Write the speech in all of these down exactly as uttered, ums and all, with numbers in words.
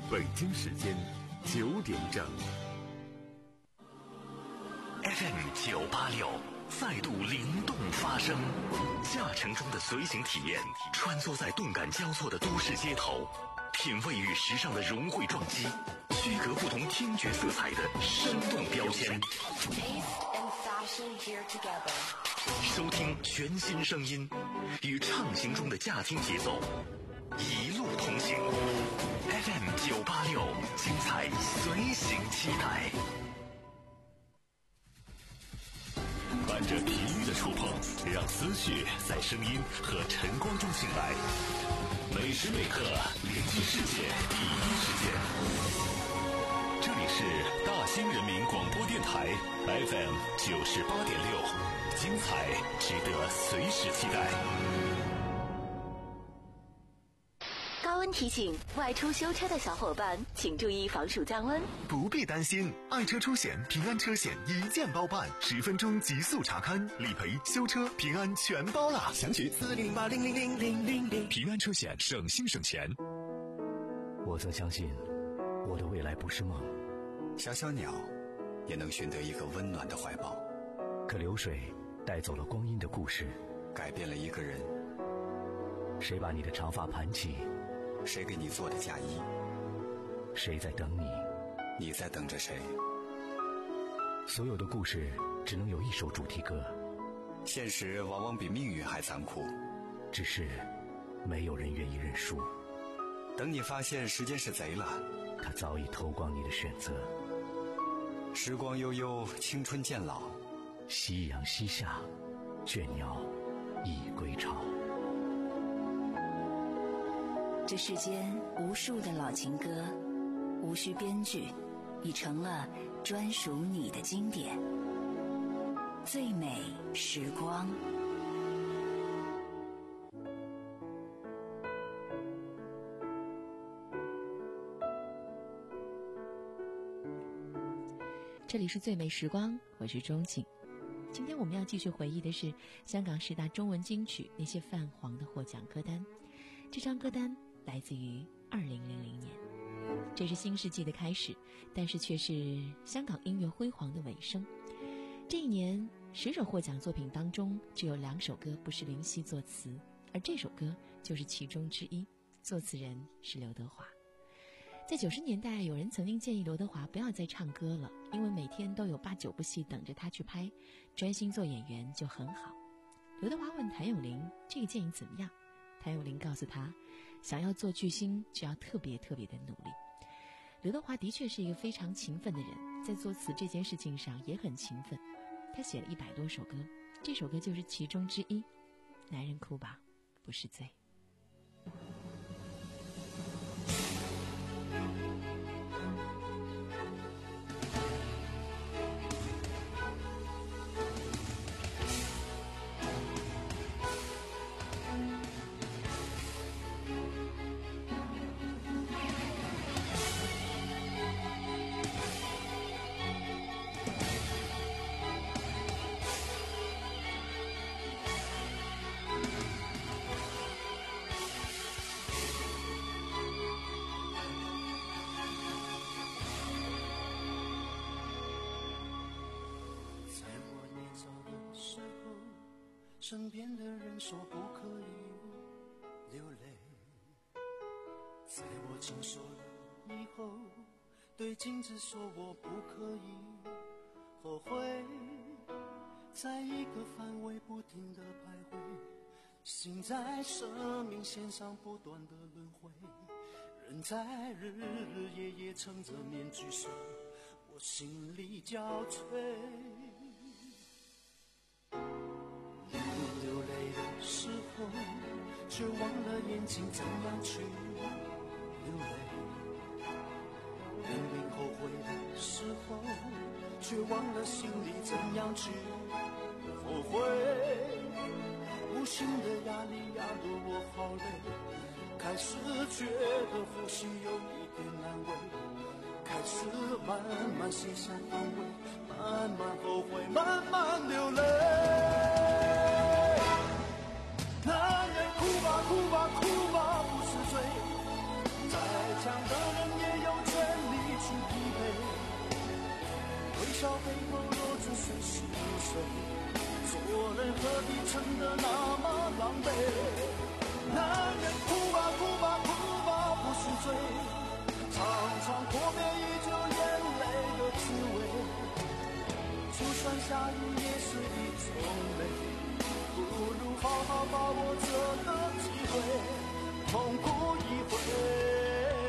北京时间九点整。 F M 九八六再度灵动发声，驾乘中的随行体验，穿梭在动感交错的都市街头，品味与时尚的融汇撞击，区隔不同听觉色彩的生动标签。收听全新声音，与畅行中的驾听节奏，一路同行。F M 九八六，精彩随行期待。伴着体育的触碰，让思绪在声音和晨光中醒来。每时每刻连接世界第一时间。这里是大兴人民广播电台 F M 九十八点六，精彩值得随时期待。 高温提醒，外出修车的小伙伴请注意防暑降温。 不必担心，爱车出险平安车险一键包办，十分钟极速查看，理赔、修车、平安全包啦！详询四零八零零零零零零。平安车险，省心省钱。 我曾相信，我的未来不是梦。 小小鸟也能寻得一个温暖的怀抱。 可流水带走了光阴的故事， 改变了一个人。 谁把你的长发盘起？ 谁给你做的嫁衣？ 谁在等你？ 你在等着谁？ 所有的故事只能有一首主题歌。 现实往往比命运还残酷， 只是没有人愿意认输。 等你发现时间是贼了， 他早已偷光你的选择。 时光悠悠，青春渐老， 夕阳西下，倦鸟已归巢。 这世间无数的老情歌，无需编剧，已成了专属你的经典。最美时光。 这里是最美时光，我是钟静。今天我们要继续回忆的是香港十大中文金曲那些泛黄的获奖歌单。这张歌单来自于二零零零年，这是新世纪的开始，但是却是香港音乐辉煌的尾声。这一年十首获奖作品当中，只有两首歌不是林夕作词，而这首歌就是其中之一，作词人是刘德华。在九十年代，有人曾经建议刘德华不要再唱歌了，因为每天都有八九部戏等着他去拍，专心做演员就很好。刘德华问谭咏麟这个建议怎么样，谭咏麟告诉他，想要做巨星就要特别特别的努力。刘德华的确是一个非常勤奋的人，在作词这件事情上也很勤奋，他写了一百多首歌，这首歌就是其中之一。男人哭吧不是罪。 身边的人说不可以流泪，在我成熟了以后，对镜子说我不可以后悔，在一个范围不停地徘徊，心在生命线上不断的轮回，人在日日夜夜撑着面具说我心里交瘁，流泪的时候却忘了眼睛怎样去流泪，明明后悔的时候却忘了心里怎样去后悔，无形的压力压得我好累，开始觉得呼吸有一点难为，开始慢慢卸下防卫，慢慢后悔，慢慢流泪。男人哭吧哭吧哭吧不是罪，再强的人也有笑背后若只是心碎，做人何必撑得那么狼狈？男人哭吧哭吧哭吧不是罪，常常破灭依旧眼泪的滋味，就算下雨也是一种泪，不如好好把握这个机会，痛哭一回。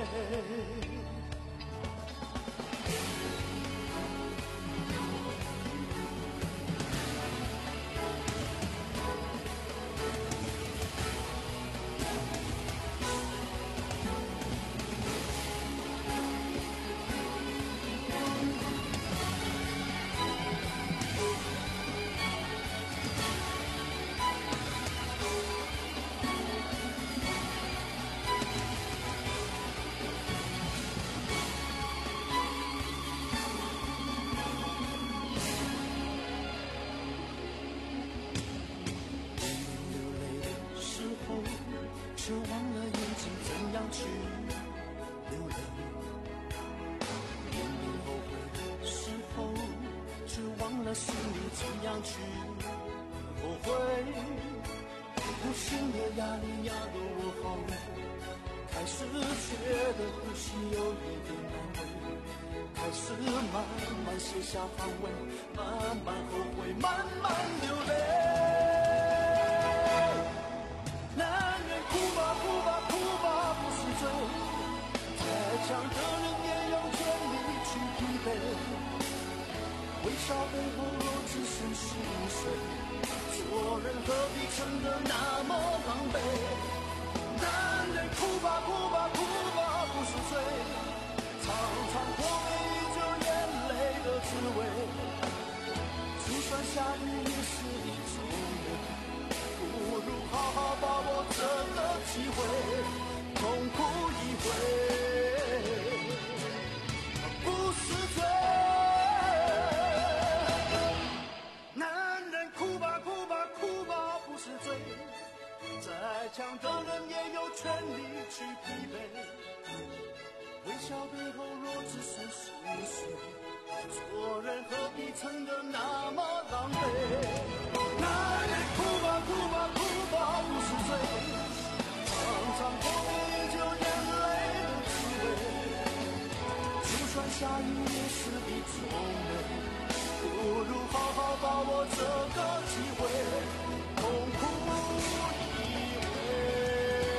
却忘了眼睛怎样去流泪，明明后悔的时候，却忘了心里怎样去后悔。无形的压力压得我好累，开始觉得呼吸有一点难为，开始慢慢卸下防卫，慢慢后悔，慢慢流泪。强的人也有权利去疲惫，微笑背后若只剩心碎，做人何必撑得那么狼狈？男人哭吧哭吧哭吧不是罪，常常破灭依旧眼泪的滋味，就算下雨也是一种泪，不如好好把握这个机会，痛哭一回。不是罪，男人哭吧哭吧哭吧不是罪，再强的人也有权利去疲惫，微笑背后若只剩心碎，做人何必撑得那么狼狈？男人哭吧哭吧哭吧不是罪，常常破灭依旧眼泪的滋味，就算下雨也是一种泪，不如好好把握这个机会，痛哭一回。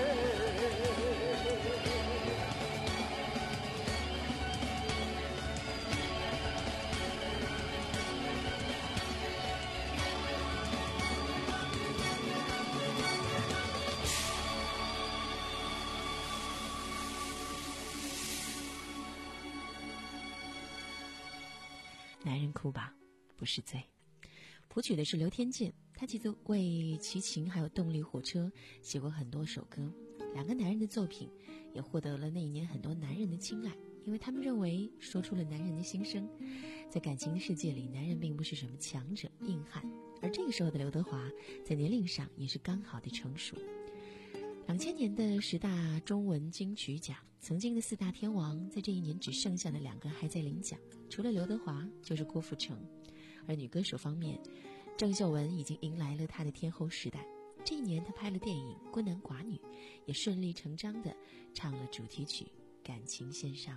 男人哭吧不是罪，谱曲的是刘天健，他其实为齐秦还有动力火车写过很多首歌，两个男人的作品也获得了那一年很多男人的青睐，因为他们认为说出了男人的心声。在感情的世界里，男人并不是什么强者硬汉，而这个时候的刘德华在年龄上也是刚好的成熟。两千年的十大中文金曲奖，曾经的四大天王在这一年只剩下的两个还在领奖，除了刘德华就是郭富城。而女歌手方面，郑秀文已经迎来了她的天后时代，这一年她拍了电影《孤男寡女》，也顺理成章地唱了主题曲《感情线上》。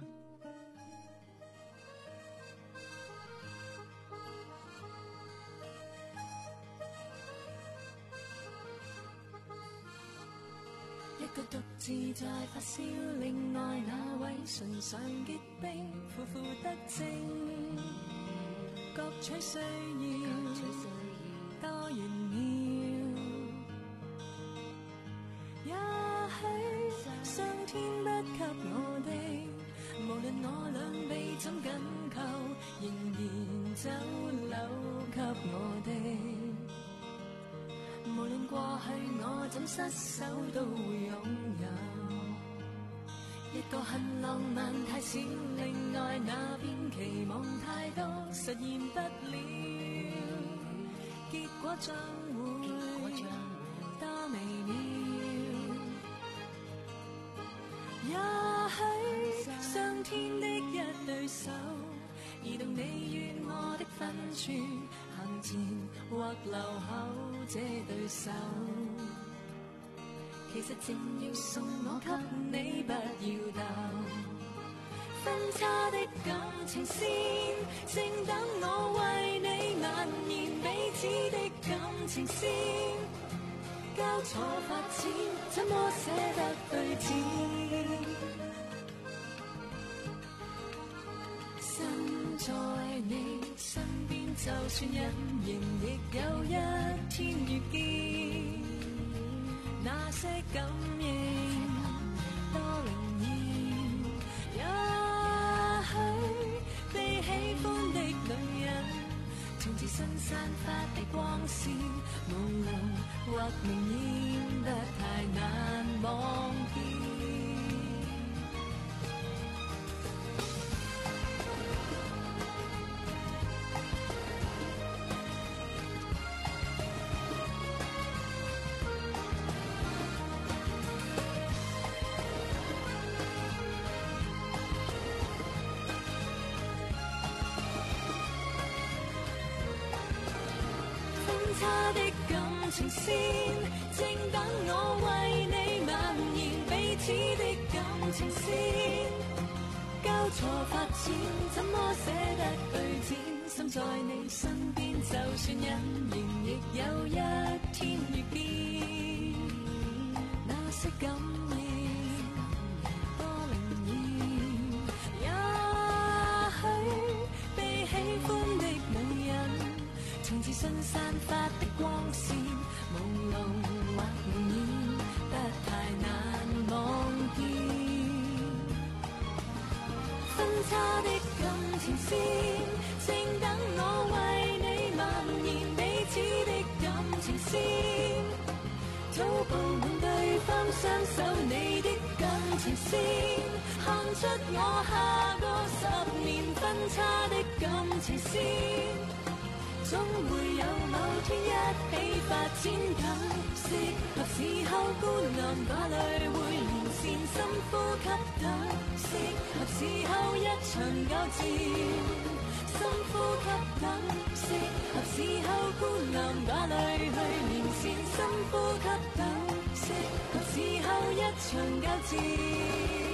一個獨自在發燒，另外那位唇上結冰，苦苦得正，各取需要，多炫耀。也許上天不給我的，無論我兩臂怎緊扣，仍然走漏給我的。無論過去我怎失手都會擁有，一個很浪漫太少，另外那邊期望太多，實現不了，結果將會多微妙。也許上天的一對手， 移動你與我的分處，行前或留後這對手，其實正要送我給你，不要鬥。分叉的感情線，正等我為你蔓延彼此的感情線，交錯發展，怎麼捨得對峙？身在你身邊，就算隱形，亦有一天遇見。那些感應多靈驗，也許被喜歡的女人，從自身散發的光線，朦朧或明豔得太難望見。他的感情線，正等我為你蔓延彼此的感情線，交錯發展，怎麼捨得對戰？心在你身邊，就算隱形，亦有一天遇見。那些感應多靈驗，也許被喜歡的女人，從自身散發的光線，朦朧或明豔得太難望見。分叉的感情線，正等我為你蔓延彼此的感情線，早鋪滿對方雙手，你的感情線，看出我下個十年分叉的感情線，總會有某天一起發展緊，適合時候孤男寡女會連線，深呼吸等，適合時候一場交戰，深呼吸等，適合時候孤男寡女去連線，深呼吸等，適合時候一場交戰。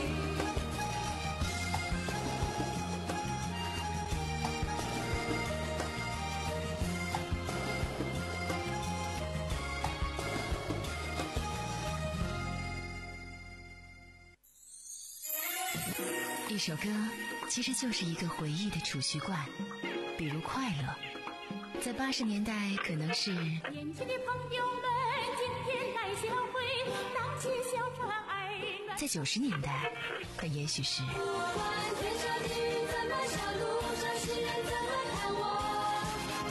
一首歌其实就是一个回忆的储蓄罐，比如快乐，在八十年代可能是年轻的朋友们今天来相会，荡起小船儿暖， 在九十年代可也许是不管天上地狱怎么笑，路上行人怎么看我，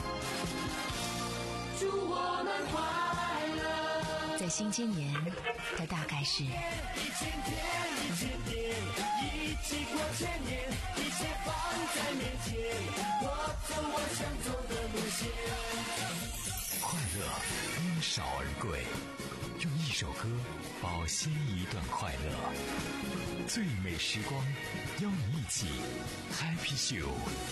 祝我们快乐。 在新今年它大概是一千天一千天一起过千年，一切放在面前，我走我想走的路线。 快乐因少而贵，用一首歌保鲜一段快乐。最美时光，邀你一起 Happy Show。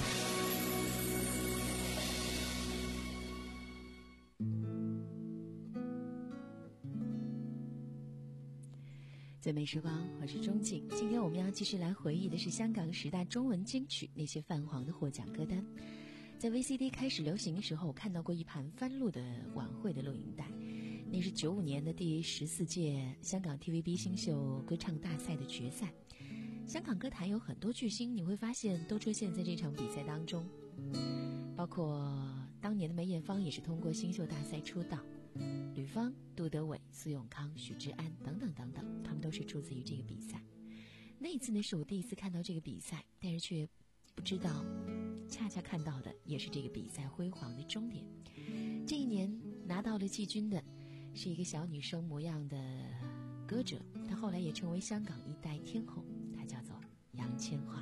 最美时光，我是钟静。今天我们要继续来回忆的是香港十大中文金曲那些泛黄的获奖歌单。在 V C D 开始流行的时候，我看到过一盘翻录的晚会的录影带，那是九五年的第十四届香港 T V B 新秀歌唱大赛的决赛。香港歌坛有很多巨星，你会发现都出现在这场比赛当中，包括当年的梅艳芳也是通过新秀大赛出道，吕方、杜德伟、苏永康、许志安等等等等，他们都是出自于这个比赛。那一次呢，是我第一次看到这个比赛，但是却不知道，恰恰看到的也是这个比赛辉煌的终点。这一年拿到了季军的是一个小女生模样的歌者，她后来也成为香港一代天后，她叫做杨千嬅。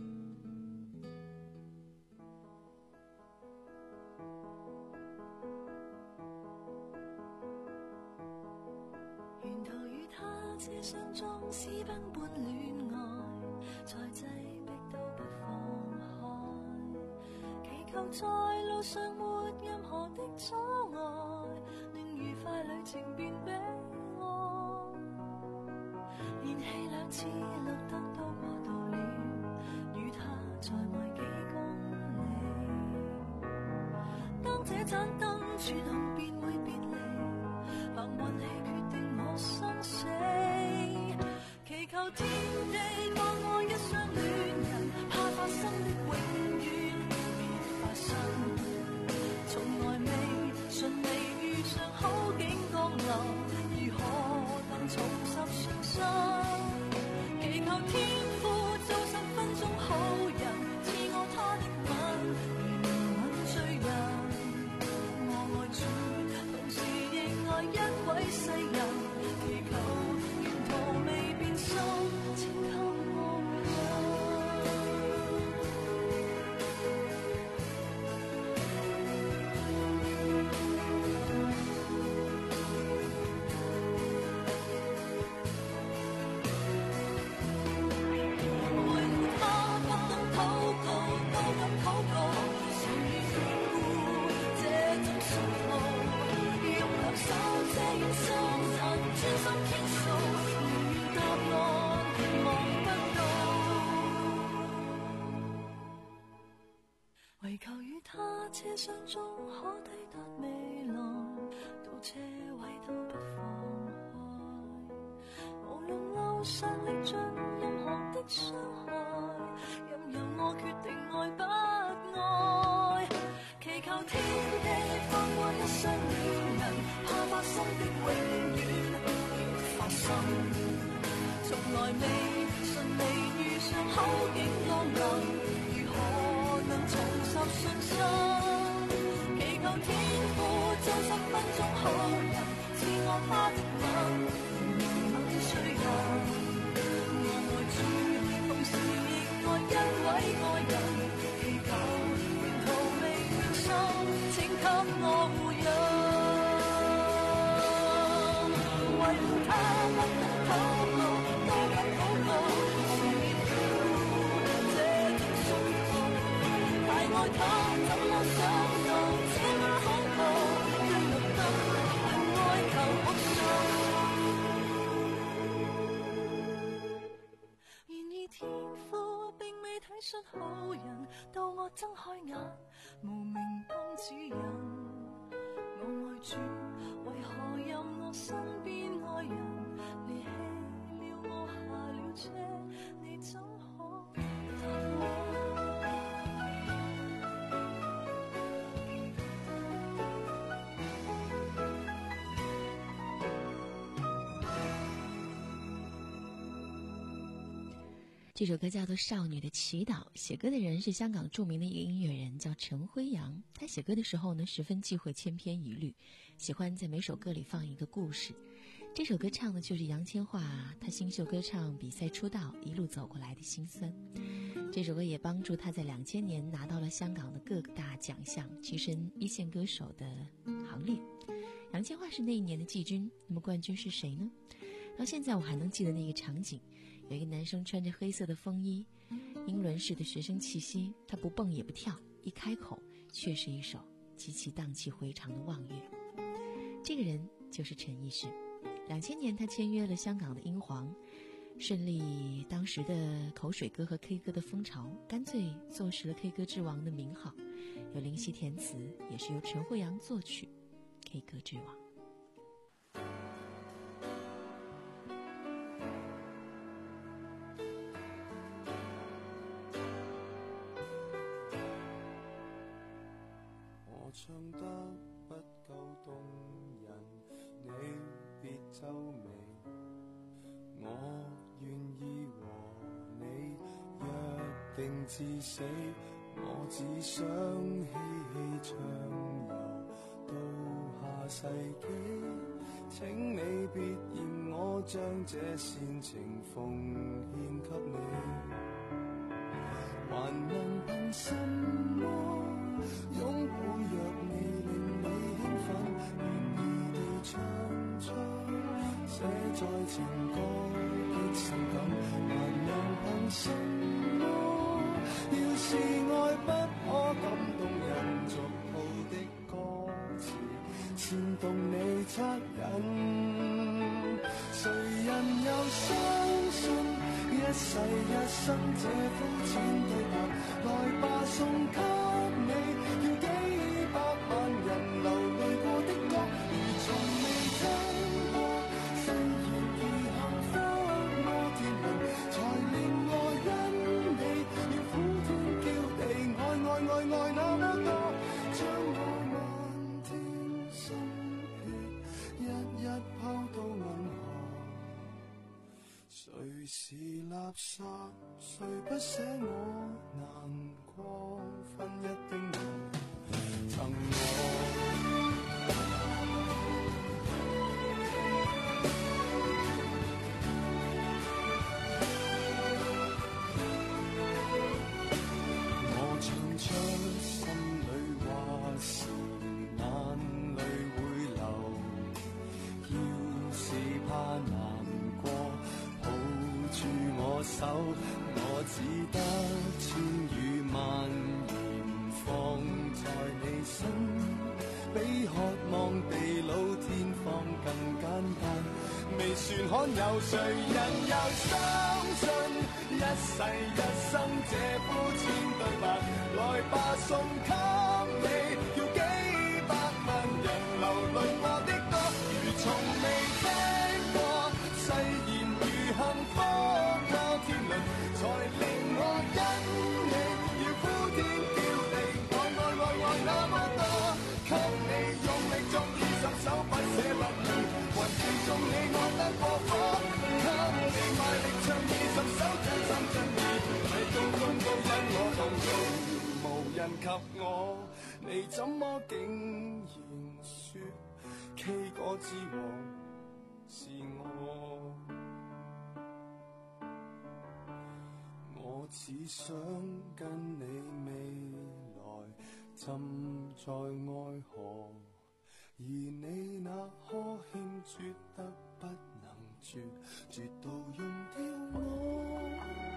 沿途與他車廂中私奔般戀愛，在擠迫都不放開。 求在路上沒任何的阻礙，令愉快旅程變悲哀。燃氣兩次綠燈都過度了，與他在外幾公里。當這盞燈轉紅便會別離，憑運氣決定我生死。祈求天地當我一雙戀人，怕發生的永遠別發生。從來未順利遇上好景降臨，如何能重拾信心？祈求天父做十分鐘好人，賜我他的吻，如吻醉人。我愛主，同時亦愛一位世人。祈求沿途未變心，請給我唯求與他車廂中可抵達未來，到車位都不放開。無論路上歷盡任何的傷害，任由我決定愛不愛。祈求天地放過一雙戀人，怕發生的永遠別發生。從來未順利遇上好景降臨，如何能重拾信心？祈求天父做十分鐘好人，賜我他的吻，如吻醉人。我愛主，同時亦愛一位愛人。祈求沿途未變心，請給我護蔭。為了他不能禱告，多敢禱告，是苦這種痛苦。太愛他，怎麼想到這麼恐怖？跟綠燈憑愛求復甦。然而天父並未體恤好人，到我睜開眼，無明燈指引。我愛主，為何任我身邊愛人離棄了我下了車，你怎可答我？ 这首歌叫做《少女的祈祷》，写歌的人是香港著名的一个音乐人，叫陈辉阳。他写歌的时候呢，十分忌讳千篇一律，喜欢在每首歌里放一个故事。这首歌唱的就是杨千嬅她新秀歌唱比赛出道一路走过来的辛酸。这首歌也帮助她在两千年拿到了香港的各大奖项，跻身一线歌手的行列。杨千嬅是那一年的季军，那么冠军是谁呢？到现在我还能记得那个场景，有一个男生穿着黑色的风衣，英伦式的学生气息，他不蹦也不跳，一开口却是一首极其荡气回肠的望月。这个人就是陈奕迅。两千年他签约了香港的英皇，顺利当时的口水歌和 K 歌的风潮，干脆坐实了 K 歌之王的名号。由林夕填词，也是由陈慧阳作曲， K 歌之王。 我唱得不夠動人，你別皺眉，我願意和你約定至死，我只想嬉戲暢遊到下世紀，請你別嫌我將這煽情奉獻給你，還能憑什麼擁抱若未令你興奮，願意地唱出寫在情歌的情感，還能憑什麼？要是愛不可感動人， 俗套的歌詞，煽動你惻隱。誰人又相信一世一生這膚淺對白？來吧，送給你，要幾百萬人流淚過的歌，如從未聽過。誓言如幸福摩天輪，才令我因你要呼天叫地，愛愛愛愛那麼多，將我漫天心血一一拋到銀河。誰是垃圾？誰不捨我難過？分一丁點贈我。我唱出心裏話時，眼淚會流。要是怕難過，抱住我手，我只得千語萬言放在你身，比渴望地老天荒更簡單。未算罕有，誰人又相信一世一生這膚淺對白？來吧，送給你，要幾百萬人流淚過的歌，如從未聽過。誓言如幸福摩天輪，才令我因你要呼天叫地，愛愛愛愛那麼多，給你用力作二十首不捨不棄，還是中你愛得過火，給你賣力唱二十首真心真意，提高中高因我動容，無人及我，你怎麼竟然說 K 歌之王是我？我只想跟你未來浸在愛河，而你那呵欠絕得不能絕，絕到用掉我。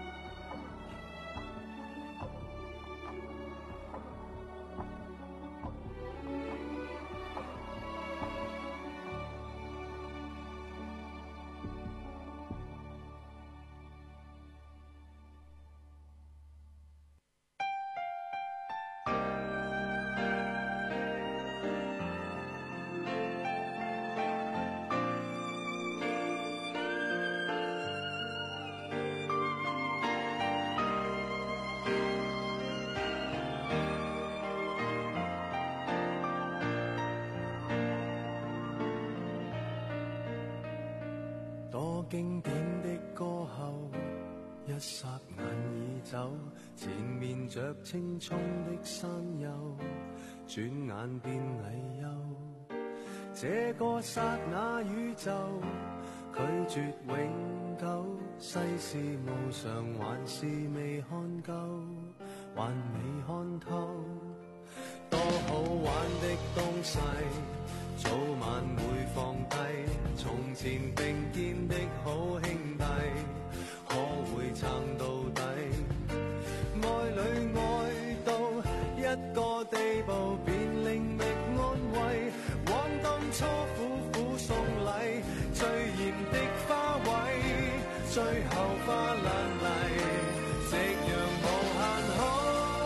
經典的歌後，一霎眼已走，前面着青蔥的山丘，轉眼變泥丘。這個剎那宇宙，拒絕永久，世事無常，還是未看夠，還未看透。多好玩的東西，早晚會放低，從前並肩的好兄弟，可會撐到底？愛侶愛到一個地步，便另覓安慰，往當初苦苦送禮，最豔的花卉，最後花爛泥，夕陽無限好。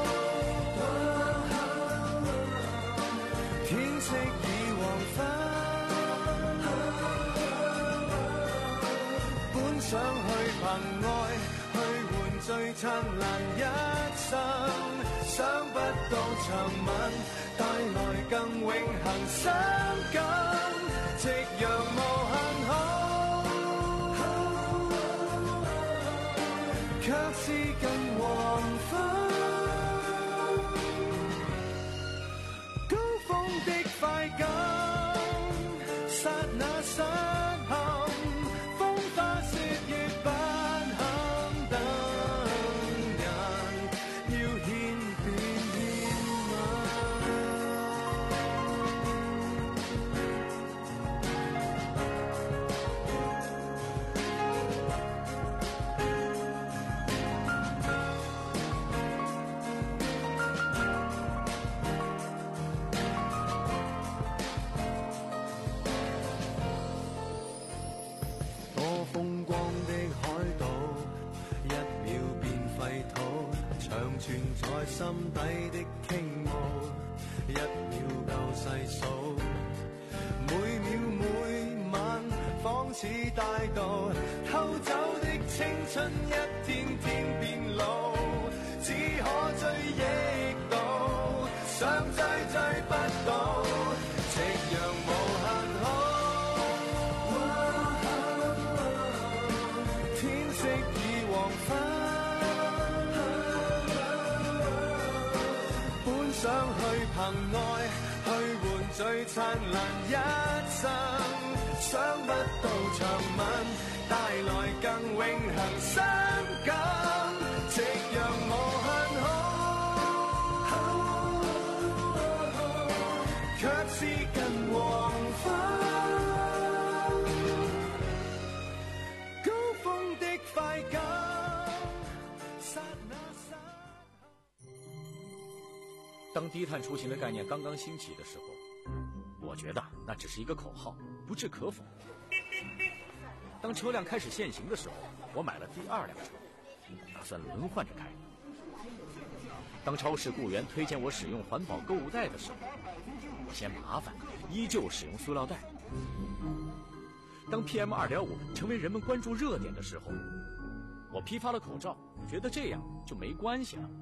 天色已黃昏，本想去憑愛去換最燦爛一生，想不到長吻帶來更永恆傷感，夕陽無限好，卻是近黃昏。的快感，剎那失陷，風花雪月不肯等人，要獻便獻吻。 一秒變廢土，長存在心底的傾慕，一秒夠細數，每秒每晚仿似大道，偷走的青春一天天變老，只可追憶到，想追追不到，夕陽無限好。天色已黃昏，本想去憑愛去換最燦爛一生，想不到長吻帶來更永恆傷感，夕陽無限好，卻是近黃昏。 当低碳出行的概念刚刚兴起的时候，我觉得那只是一个口号，不置可否。当车辆开始限行的时候，我买了第二辆车，打算轮换着开。当超市雇员推荐我使用环保购物袋的时候，我嫌麻烦，依旧使用塑料袋。当 P M 二点五 成为人们关注热点的时候，我批发了口罩，觉得这样就没关系了。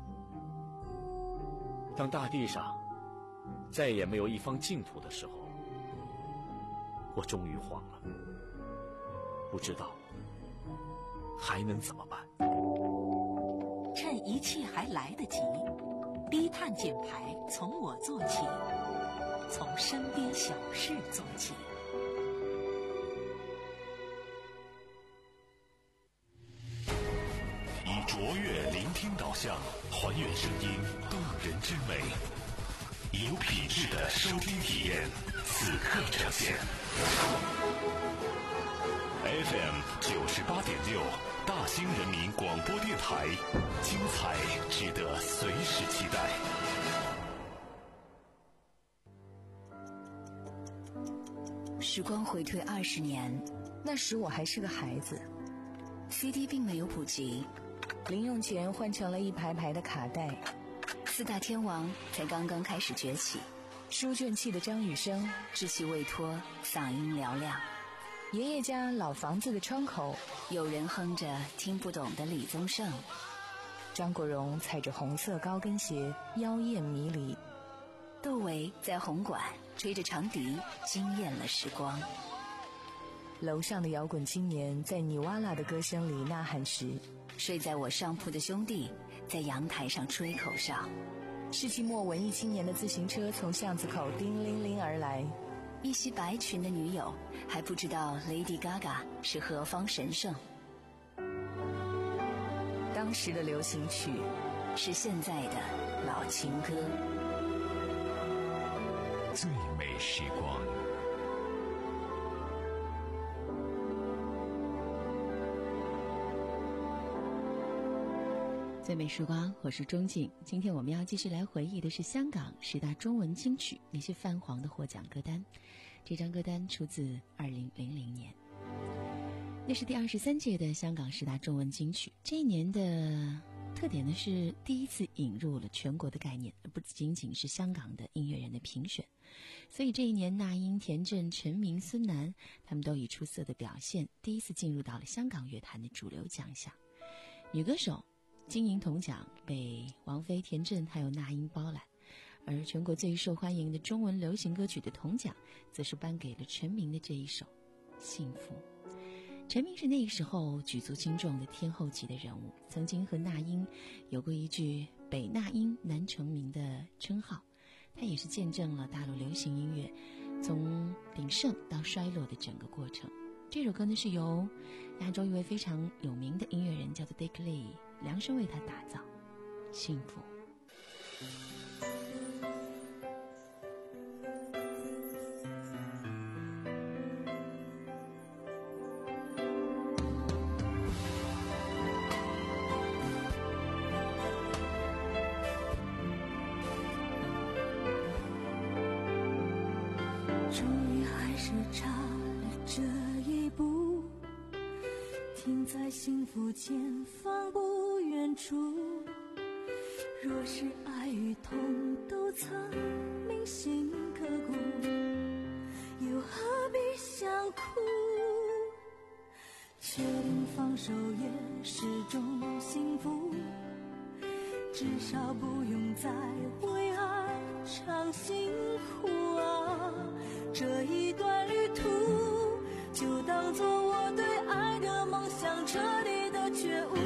当大地上再也没有一方净土的时候，我终于慌了，不知道还能怎么办。 趁一切还来得及，低碳减排从我做起，从身边小事做起。 以卓越聆听导向，还原声音动人之美，以有品质的收听体验，此刻呈现。F M 九十八点六，大兴人民广播电台，精彩值得随时期待。 时光回退二十年，那时我还是个孩子 ，C D 并没有普及，零用钱换成了一排排的卡带，四大天王才刚刚开始崛起，书卷气的张雨生稚气未脱，嗓音嘹亮。爷爷家老房子的窗口，有人哼着听不懂的李宗盛。张国荣踩着红色高跟鞋，妖艳迷离。窦唯在红馆吹着长笛，惊艳了时光。楼上的摇滚青年在尼瓦拉的歌声里呐喊时，睡在我上铺的兄弟在阳台上吹口哨。世纪末文艺青年的自行车从巷子口叮铃铃而来，一袭白裙的女友还不知道 Lady Gaga 是何方神圣。当时的流行曲是现在的老情歌。 最美时光， 最美时光，我是钟静。今天我们要继续来回忆的是香港十大中文金曲那些泛黄的获奖歌单。这张歌单出自二零零零年，那是第二十三届的香港十大中文金曲。这一年的特点呢是第一次引入了全国的概念，而不仅仅是香港的音乐人的评选。所以这一年，那英、田震、陈明、孙楠他们都以出色的表现，第一次进入到了香港乐坛的主流奖项。女歌手金银铜奖被王菲、田震还有那英包揽，而全国最受欢迎的中文流行歌曲的铜奖，则是颁给了陈明的这一首《幸福》。陈明是那个时候举足轻重的天后级的人物，曾经和那英有过一句“北那英南成名”的称号。他也是见证了大陆流行音乐从鼎盛到衰落的整个过程。这首歌呢是由亚洲一位非常有名的音乐人叫做 Dick Lee 量身为他打造，幸福。 终于还是差了这一步，天停在幸福前方不远处。若是爱与痛都曾铭心刻骨，又何必想哭？确定放手也是种幸福，至少不用再为爱尝辛苦啊！这一段旅途，就当作我对爱的梦想彻底的觉悟。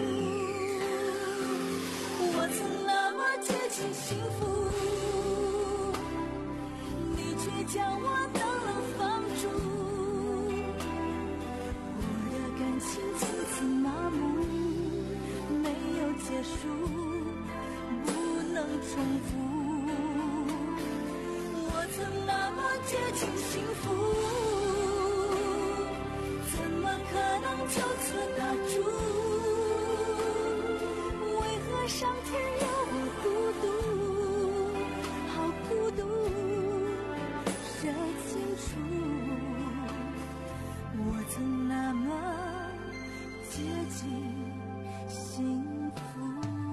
我曾那么接近幸福，你却将我冷冷放逐。我的感情从此麻木，没有结束，不能重复。我曾那么接近幸福，怎么可能就此打住？为何上天要我孤独？好孤独，谁清楚？我曾那么接近幸福。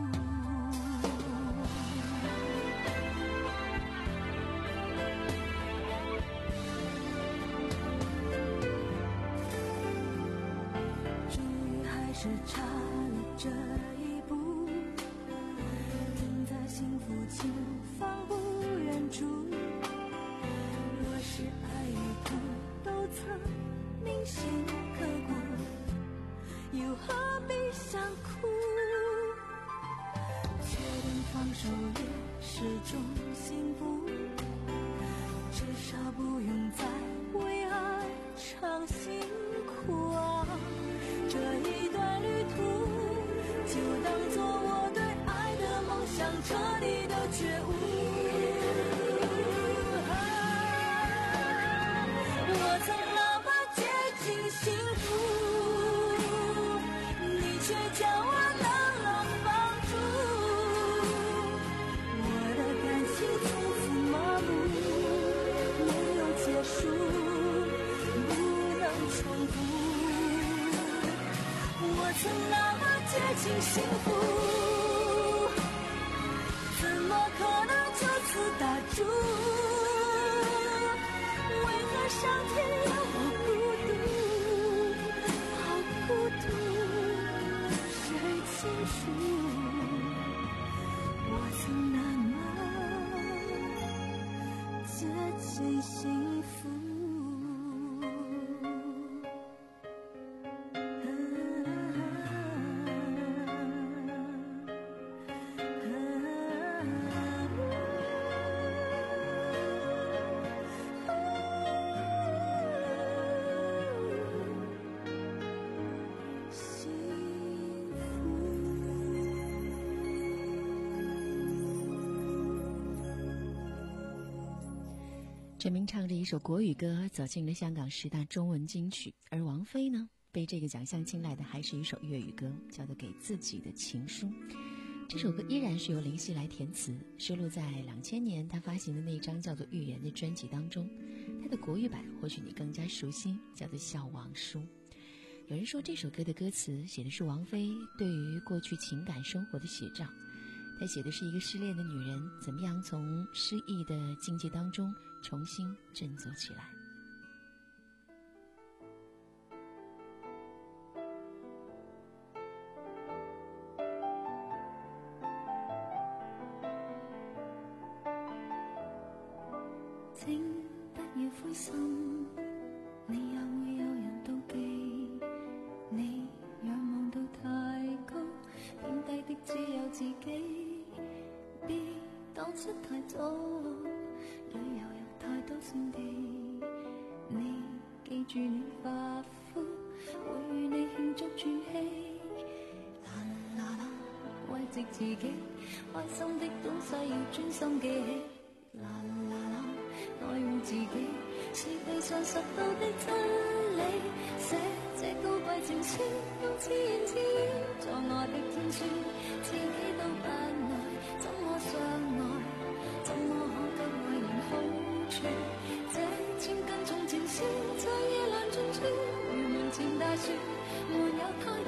是差了这一步，停在幸福前方不远处。若是爱与痛都曾铭心刻骨，又何必想哭？确定放手也是种幸福，至少不用再为爱尝辛苦啊！这一段旅途，就当作我对爱的梦想彻底的觉悟。啊、我曾那么接近幸福，你却将我冷冷放逐。我的感情从此麻木，没有结束，不能重复。我曾那么接近幸福，怎么可能就此打住？为何上天要我孤独？好孤独，谁清楚？我曾那么接近幸福。 陈明唱着一首国语歌走进了香港十大中文金曲，而王菲呢，被这个奖项青睐的还是一首粤语歌，叫做《给自己的情书》。这首歌依然是由林夕来填词，收录在两千年他发行的那张叫做《预言》的专辑当中。他的国语版或许你更加熟悉，叫做《笑忘书》。有人说这首歌的歌词写的是王菲对于过去情感生活的写照，她写的是一个失恋的女人怎么样从失意的境界当中重新振作起来。 請不要灰心，你也會有人妒忌，你仰望到太高，貶低的只有自己，別當失太早，旅遊有太多勝地，你記住你發膚，會與你慶祝轉氣，啦啦啦，慰藉自己，開心的東西要專心記起，啦啦啦，愛護自己是地上拾到的真理，寫這高貴情書，用自言自語在我的天書，自己都不愛，怎麼相愛？怎麼可給愛人好處？這千斤重情書，在夜闌盡處，如門前大樹，沒有太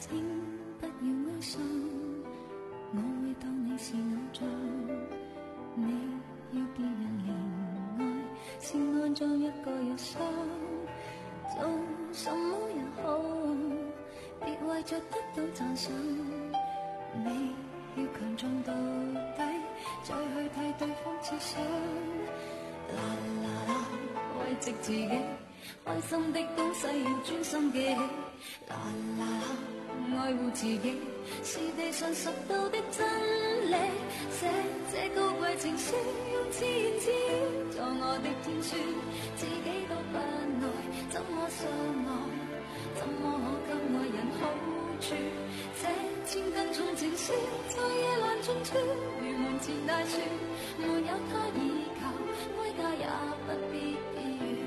請不要哀傷，我會當你是偶像。你要別人憐愛，先安裝一個藥箱。做什麼也好，別為着得到讚賞。你要強壯到底，再去替對方設想。啦啦啦，慰藉自己，開心的東西要專心記起。啦啦啦，愛護自己是地上拾到的真理。寫這高貴情書，用自言自語做我的天書，自己都不愛，怎麼相愛？怎麼可給愛人好處？這千斤重情書在夜闌盡處，如門前大樹，沒有他倚靠，歸家也不必避雨。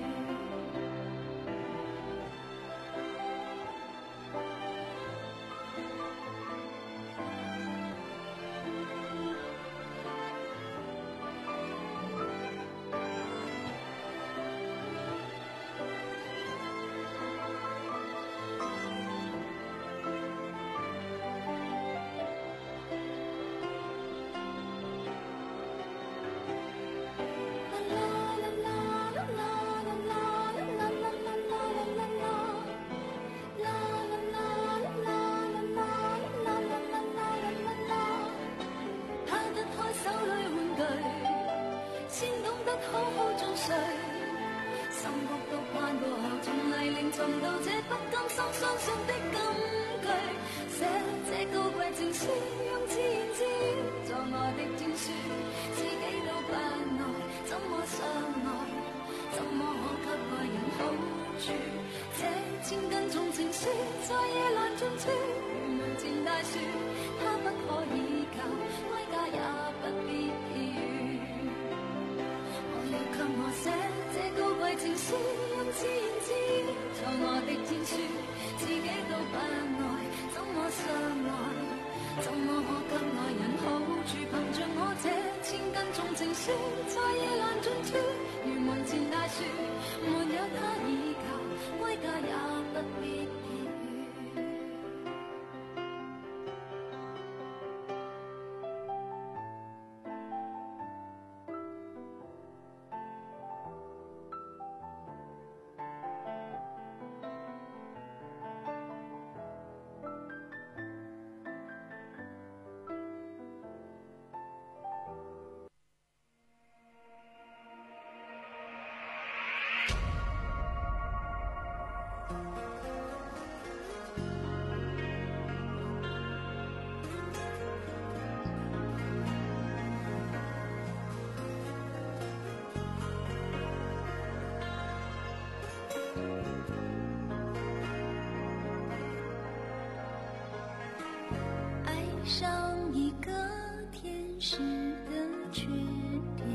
上一个天使的缺点，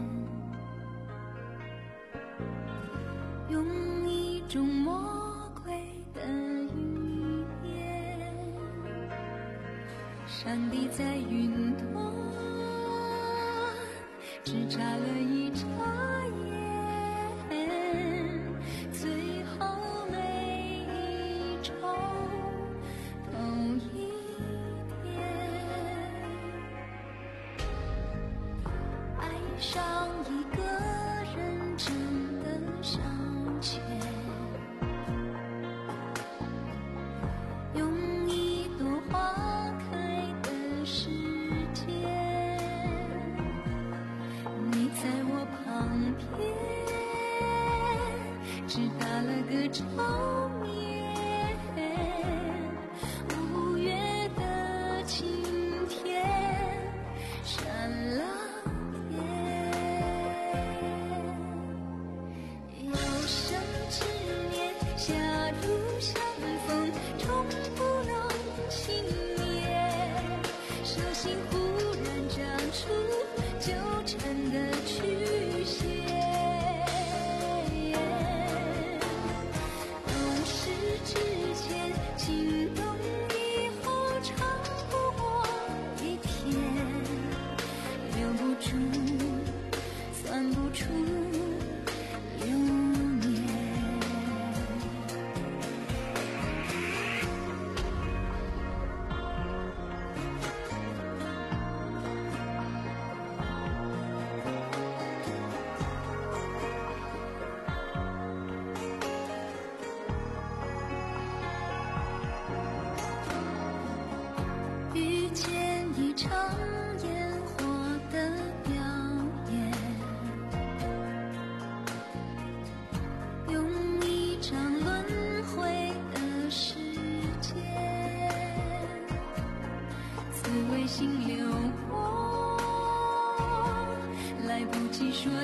用一种魔鬼的语言，上帝在云端只眨了一眨眼，最后每一周同一上一个人真的上前，用一朵花开的时间，你在我旁边只打了个照面，五月的晴天闪了狭路相逢，终不能幸免。手心忽然长出纠缠的曲线，懂事之前，心动以后，长不过一天，留不住，算不出。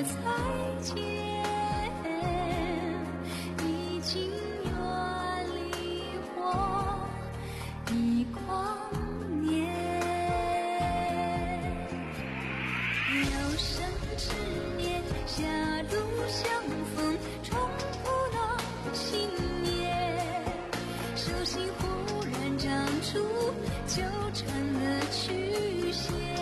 再见，已经远离我一光年。有生之年，狭路相逢，重不能幸免。手心忽然长出纠缠的曲线。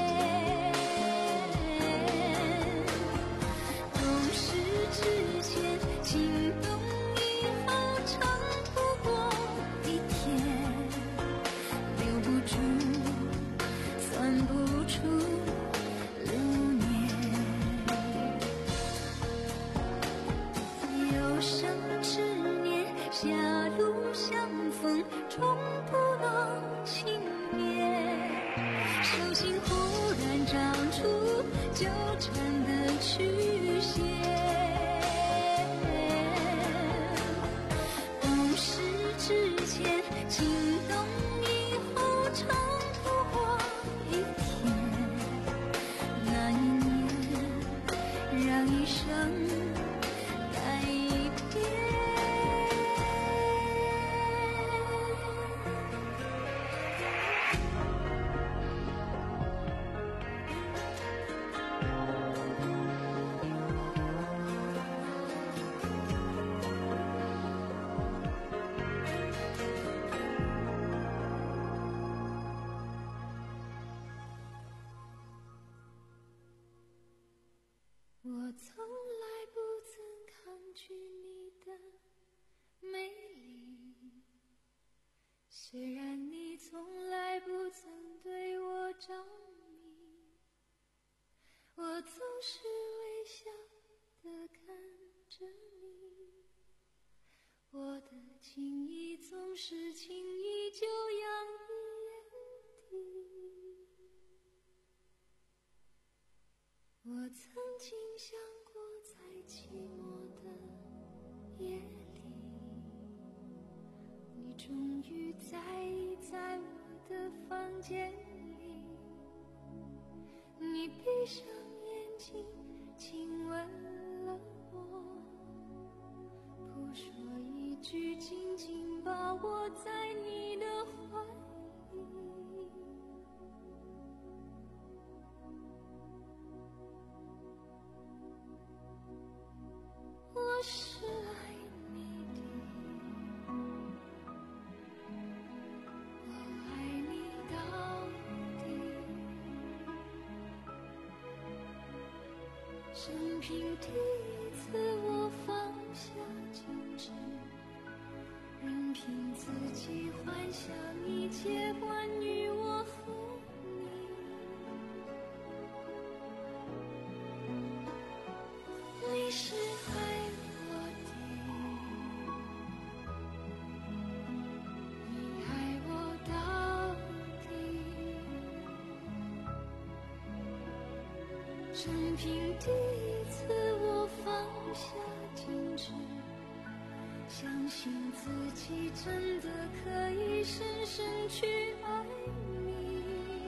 心动以后长不过一天，留不住，算不出流年。有生之年，狭路相逢，终不能幸免。手心忽然长出纠缠的曲线。之前心动以后长不过一天，那一年让一生改变。我从来不曾抗拒你的美丽，虽然你从来不曾对我着迷，我总是微笑地看着你，我的情意总是轻易就洋溢眼底。我曾经想过，在寂寞的夜里，你终于在意在我的房间里，你闭上眼睛亲吻了我，不说一句，紧紧把我在你的怀里。我是爱你的，我爱你到底。生平第一次我放下矜持，任凭自己幻想一切关于我和你。你是爱生平第一次我放下矜持，相信自己真的可以深深去爱你。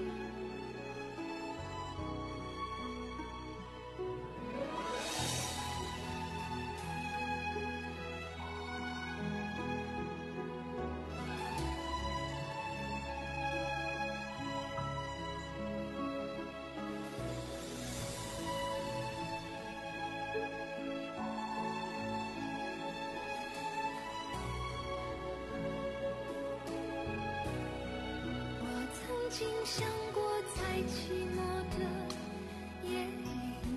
曾经想过，在寂寞的夜里，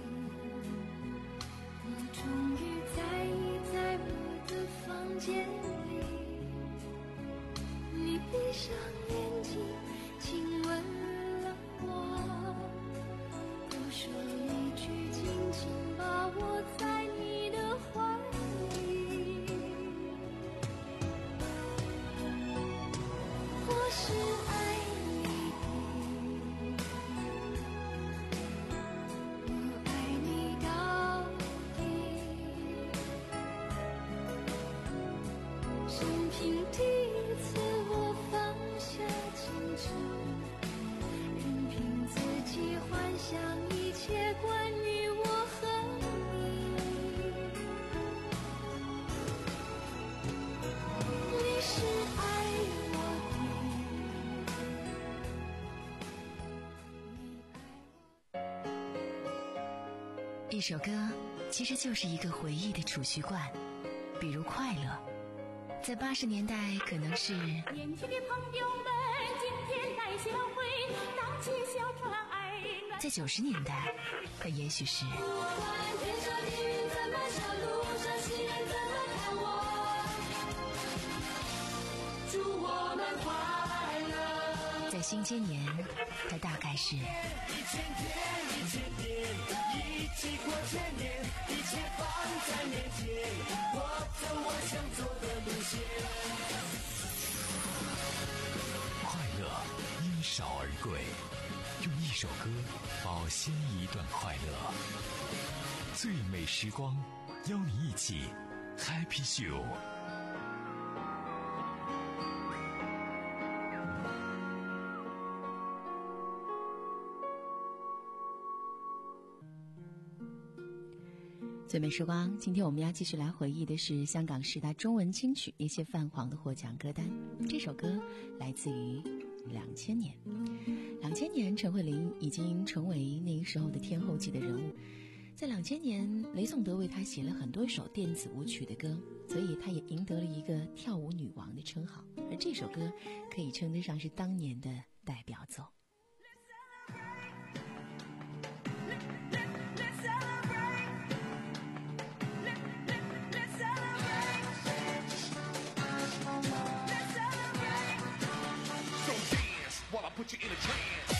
你终于在意在我的房间里，你闭上眼睛亲吻了我，不说一句，紧紧把我在你的怀里。我是爱生平第一次我放下矜持，任凭自己幻想一切关于我和你。 一首歌其实就是一个回忆的储蓄罐，比如快乐，在八十年代可能是年轻的朋友们今天来相会，荡起小船儿暖。 在九十年代它也许是在新千年它大概是一千天一千年，一起过千年，一切放在面前，我走我想走的路线。 快乐因少而贵，用一首歌保鲜一段快乐。最美时光，邀你一起 Happy Show。 最美时光，今天我们要继续来回忆的是香港十大中文金曲那些泛黄的获奖歌单。这首歌来自于两千年，两千年陈慧琳已经成为那个时候的天后级的人物。在两千年，雷颂德为她写了很多首电子舞曲的歌，所以她也赢得了一个跳舞女王的称号。而这首歌可以称得上是当年的代表作。 Put you in a trance.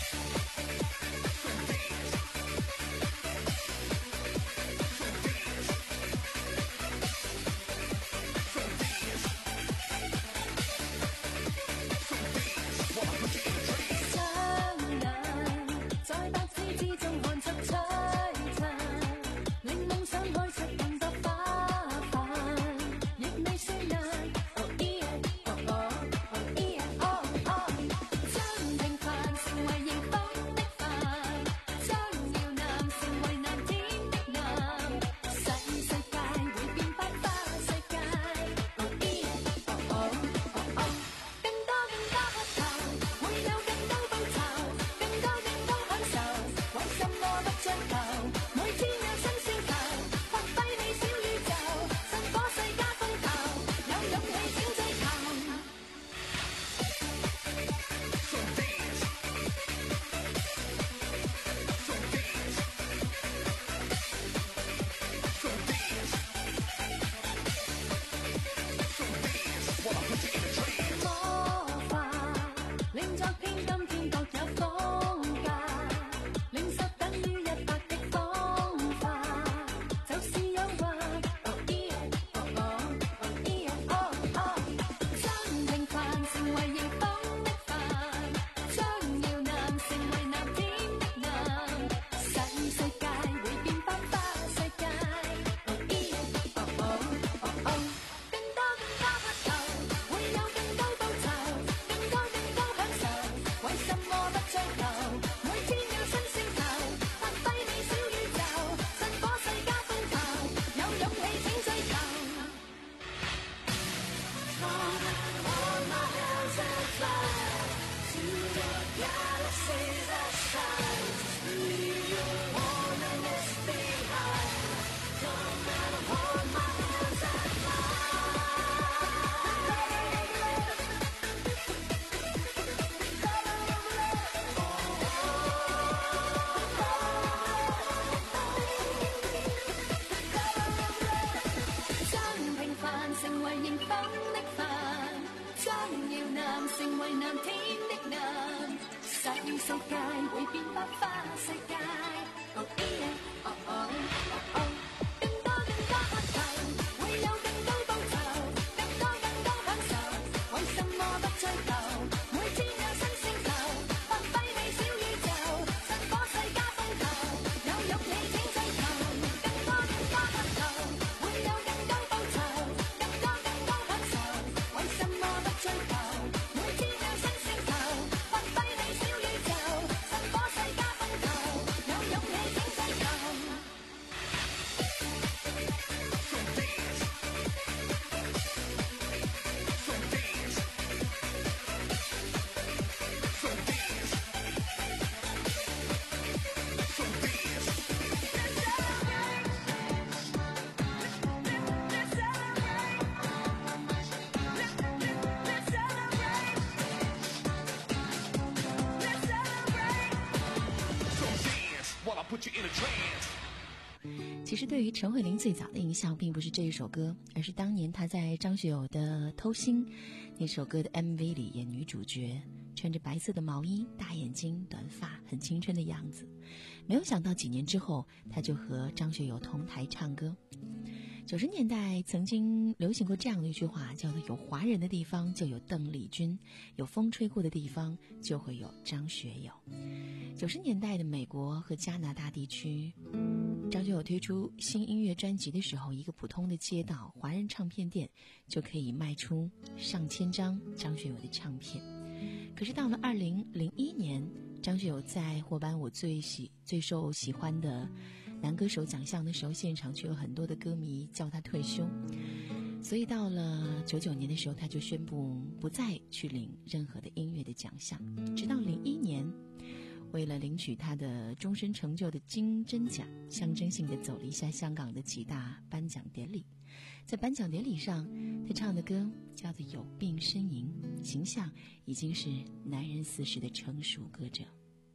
其实对于陈慧琳最早的印象并不是这一首歌，而是当年她在张学友的《偷心》那首歌的 M V 里演女主角，穿着白色的毛衣，大眼睛短发，很青春的样子。没有想到几年之后她就和张学友同台唱歌。九十年代曾经流行过这样的一句话，叫做有华人的地方就有邓丽君，有风吹过的地方就会有张学友。九十年代的美国和加拿大地区，张学友推出新音乐专辑的时候，一个普通的街道华人唱片店就可以卖出上千张张学友的唱片。可是到了二零零一年，张学友在获颁我最喜最受喜欢的男歌手奖项的时候，现场却有很多的歌迷叫他退休，所以到了九九年的时候，他就宣布不再去领任何的音乐的奖项。直到零一年，为了领取他的终身成就的金针奖，象征性的走了一下香港的几大颁奖典礼。在颁奖典礼上，他唱的歌叫做《有病呻吟》，形象已经是男人四十的成熟歌者。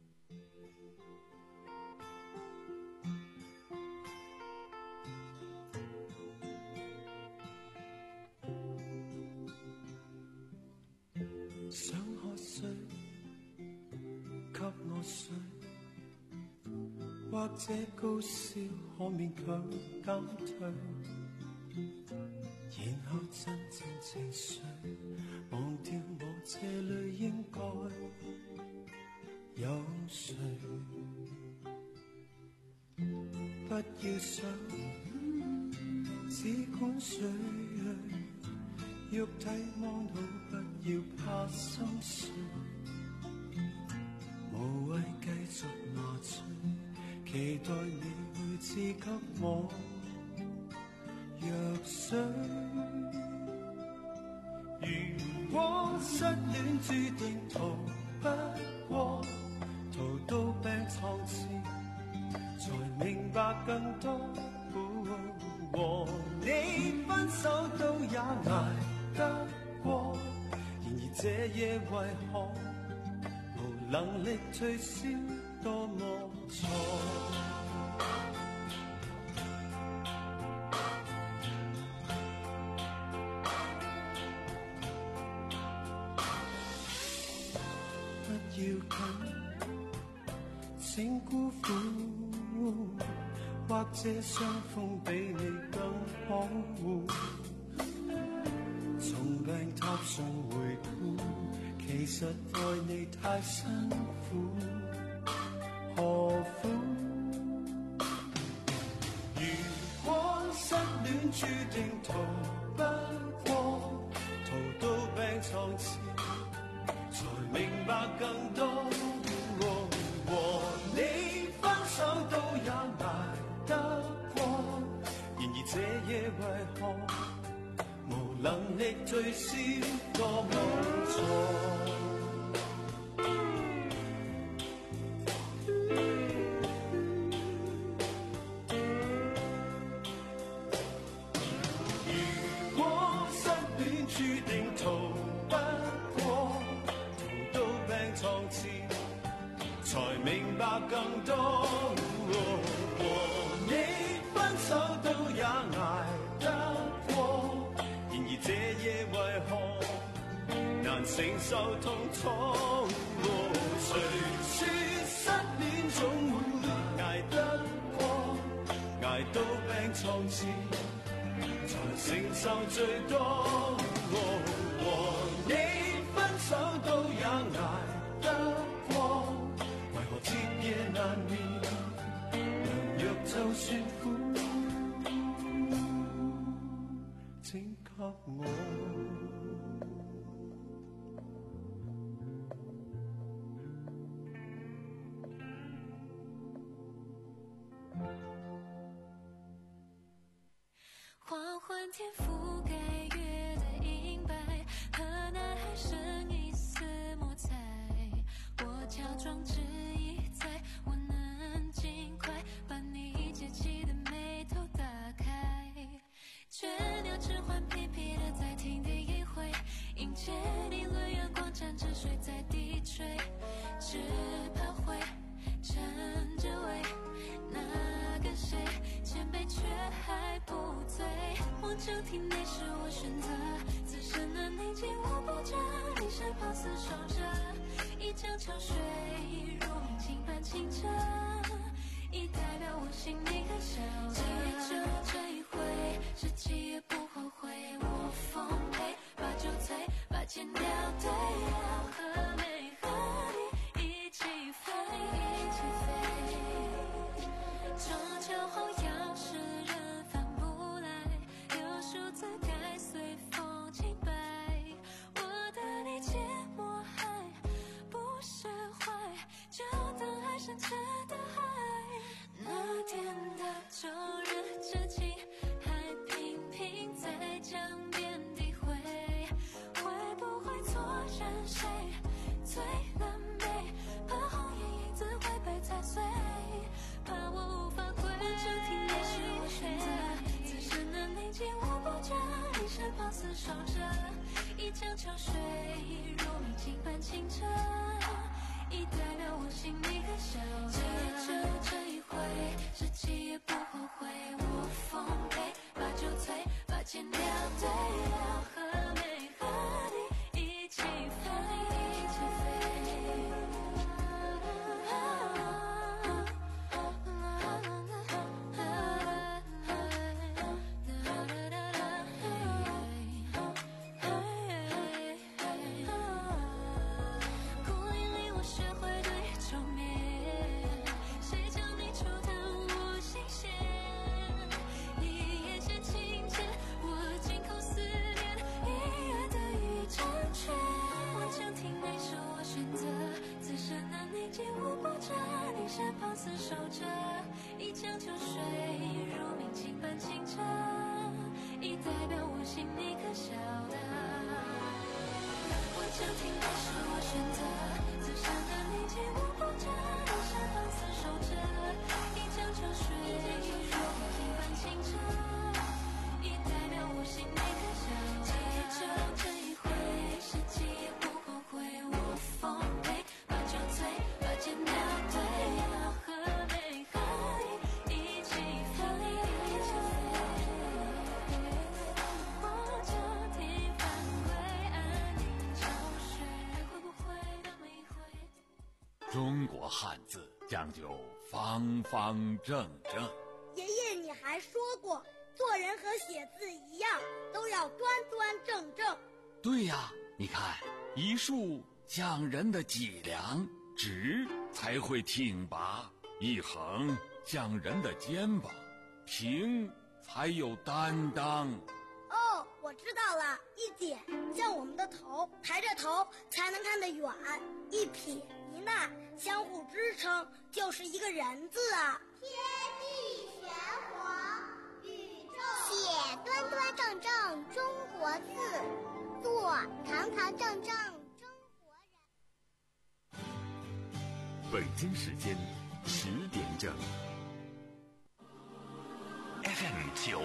想喝水，給我水，或者高燒可勉強減退，然後真正情緒忘掉我這裏應該有誰，不要想，只管睡肉體摸到，不要怕心碎，無謂繼續麻醉，期待你會賜給我藥水。如果失戀注定逃不過，逃到病床前，才明白更多。和你分手都也捱得過，然而這夜為何無能力退燒，多麼錯。不要緊，請辜負，或者傷風比你更可惡。從病榻上回顧，其實愛你太辛苦，何苦？如果失戀注定逃不過，逃到病床前，才明白更多。和你分手都也捱得過，然而這夜為何無能力退燒，多麼錯。如果失戀注定逃不過，逃到病床前，才明白更多。和你分手都也捱得過，然而這夜為何難承受痛楚？誰說失戀總會捱得過，捱到病床前才承受最多。和你分手都也捱得過，為何徹夜難眠，良藥就算苦，請給我。 缓缓天覆盖月的银白，和男孩剩一丝魔彩。我假装迟疑，在我能尽快把你结起的眉头打开，雀鸟只换皮皮的在亭底一回，迎接你轮月光沾着水在低垂，只怕会趁着尾体内是我选择，自身的内劲我不沾，你身旁厮守着，一江秋水如明镜般清澈，已代表我心里的小的。记着这一回，十七也不后悔，我奉陪，把酒醉，把剑掉对，要和美和你一起飞，一起飞。终究后要是人翻不来，有数字该随风轻摆，我的理解莫害，不释怀，就当爱深沉的海。那天的骤热之际，还频频在江边低回，会不会错认谁最完美？怕红颜影子会被踩碎，怕我无法归。我这体内是我选择，自身的内劲我不沾，你身旁厮守着，一江秋水如明镜般清澈，已代表我心里的小的。记着这一回，十七也不后悔，我奉陪，把酒醉，把剑掉对，要和美和你一起飞，一起飞。孤影里我学会对愁眠，谁叫你触探我心弦？一眼线情节，我惊空思念，一夜的一张圈。我将体内是我选择，自身的内劲我不沾，你身旁厮守着，一江秋水如明镜般清澈，已代表我心里可晓得。我将体内是我选择，自身的内劲我不沾，你身旁厮守着，一江秋水如明镜般清澈，已代表我心里可晓得。记着这一回，十七也不后悔，我奉陪，把酒醉，把剑掉对，要和美和你一起飞，一起飞。我这天返归安宁潮水，会不会那么一回？ 中国汉字讲究方方正正。 爷爷，你还说过，做人和写字一样，都要端端正正。 对呀，你看，一竖讲人的脊梁，直才会挺拔；一横讲人的肩膀，平才有担当。 哦，我知道了，一点像我们的头，抬着头才能看得远；一撇一捺相互支撑，就是一个人字啊。 天地玄黄，宇宙写端端正正中国字，做堂堂正正中国人。 北京时间十点整。F M 九